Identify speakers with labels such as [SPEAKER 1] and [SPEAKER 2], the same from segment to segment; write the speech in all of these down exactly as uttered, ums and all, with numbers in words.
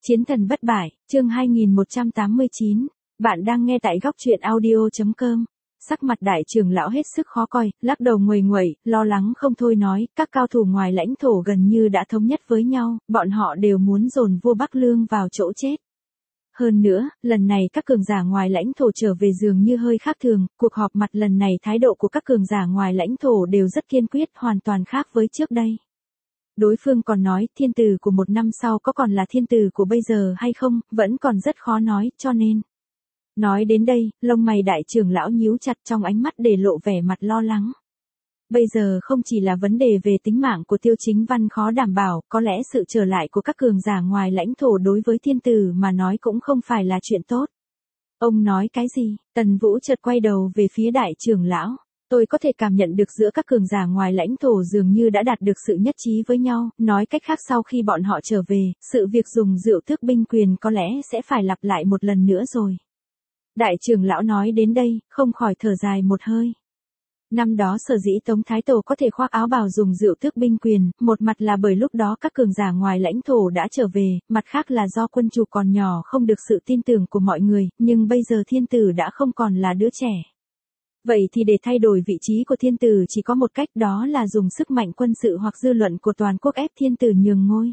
[SPEAKER 1] Chiến thần bất bại, chương hai nghìn một trăm tám mươi chín. Bạn đang nghe tại góc truyện audio chấm com. Sắc mặt đại trưởng lão hết sức khó coi, lắc đầu nguầy nguậy, lo lắng không thôi nói, các cao thủ ngoài lãnh thổ gần như đã thống nhất với nhau, bọn họ đều muốn dồn vua Bắc Lương vào chỗ chết. Hơn nữa, lần này các cường giả ngoài lãnh thổ trở về dường như hơi khác thường, cuộc họp mặt lần này thái độ của các cường giả ngoài lãnh thổ đều rất kiên quyết, hoàn toàn khác với trước đây. Đối phương còn nói, thiên tử của một năm sau có còn là thiên tử của bây giờ hay không, vẫn còn rất khó nói, cho nên. Nói đến đây, lông mày đại trưởng lão nhíu chặt, trong ánh mắt để lộ vẻ mặt lo lắng. Bây giờ không chỉ là vấn đề về tính mạng của Tiêu Chính Văn khó đảm bảo, có lẽ sự trở lại của các cường giả ngoài lãnh thổ đối với thiên tử mà nói cũng không phải là chuyện tốt. Ông nói cái gì? Tần Vũ chợt quay đầu về phía đại trưởng lão. Tôi có thể cảm nhận được giữa các cường giả ngoài lãnh thổ dường như đã đạt được sự nhất trí với nhau, nói cách khác sau khi bọn họ trở về, sự việc dùng rượu tước binh quyền có lẽ sẽ phải lặp lại một lần nữa rồi. Đại trưởng lão nói đến đây, không khỏi thở dài một hơi. Năm đó sở dĩ Tống Thái Tổ có thể khoác áo bào dùng rượu tước binh quyền, một mặt là bởi lúc đó các cường giả ngoài lãnh thổ đã trở về, mặt khác là do quân chủ còn nhỏ không được sự tin tưởng của mọi người, nhưng bây giờ thiên tử đã không còn là đứa trẻ. Vậy thì để thay đổi vị trí của thiên tử chỉ có một cách, đó là dùng sức mạnh quân sự hoặc dư luận của toàn quốc ép thiên tử nhường ngôi.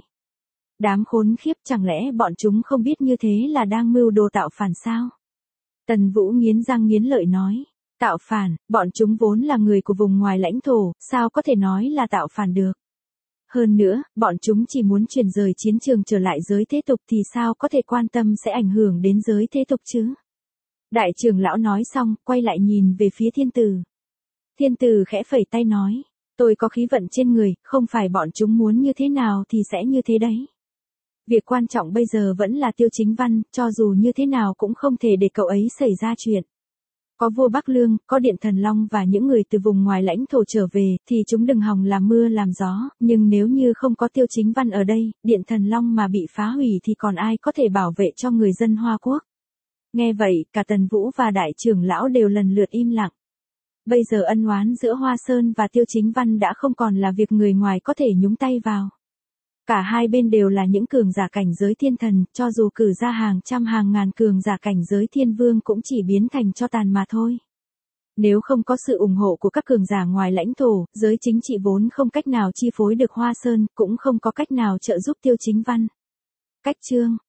[SPEAKER 1] Đám khốn khiếp, chẳng lẽ bọn chúng không biết như thế là đang mưu đồ tạo phản sao? Tần Vũ nghiến răng nghiến lợi nói. Tạo phản, bọn chúng vốn là người của vùng ngoài lãnh thổ, sao có thể nói là tạo phản được? Hơn nữa, bọn chúng chỉ muốn chuyển rời chiến trường trở lại giới thế tục thì sao có thể quan tâm sẽ ảnh hưởng đến giới thế tục chứ? Đại trưởng lão nói xong, quay lại nhìn về phía thiên tử. Thiên tử khẽ phẩy tay nói, tôi có khí vận trên người, không phải bọn chúng muốn như thế nào thì sẽ như thế đấy. Việc quan trọng bây giờ vẫn là Tiêu Chính Văn, cho dù như thế nào cũng không thể để cậu ấy xảy ra chuyện. Có vua Bắc Lương, có Điện Thần Long và những người từ vùng ngoài lãnh thổ trở về, thì chúng đừng hòng làm mưa làm gió, nhưng nếu như không có Tiêu Chính Văn ở đây, Điện Thần Long mà bị phá hủy thì còn ai có thể bảo vệ cho người dân Hoa Quốc. Nghe vậy, cả Tần Vũ và đại trưởng lão đều lần lượt im lặng. Bây giờ ân oán giữa Hoa Sơn và Tiêu Chính Văn đã không còn là việc người ngoài có thể nhúng tay vào. Cả hai bên đều là những cường giả cảnh giới thiên thần, cho dù cử ra hàng trăm hàng ngàn cường giả cảnh giới thiên vương cũng chỉ biến thành tro tàn mà thôi. Nếu không có sự ủng hộ của các cường giả ngoài lãnh thổ, giới chính trị vốn không cách nào chi phối được Hoa Sơn, cũng không có cách nào trợ giúp Tiêu Chính Văn. Cách chương,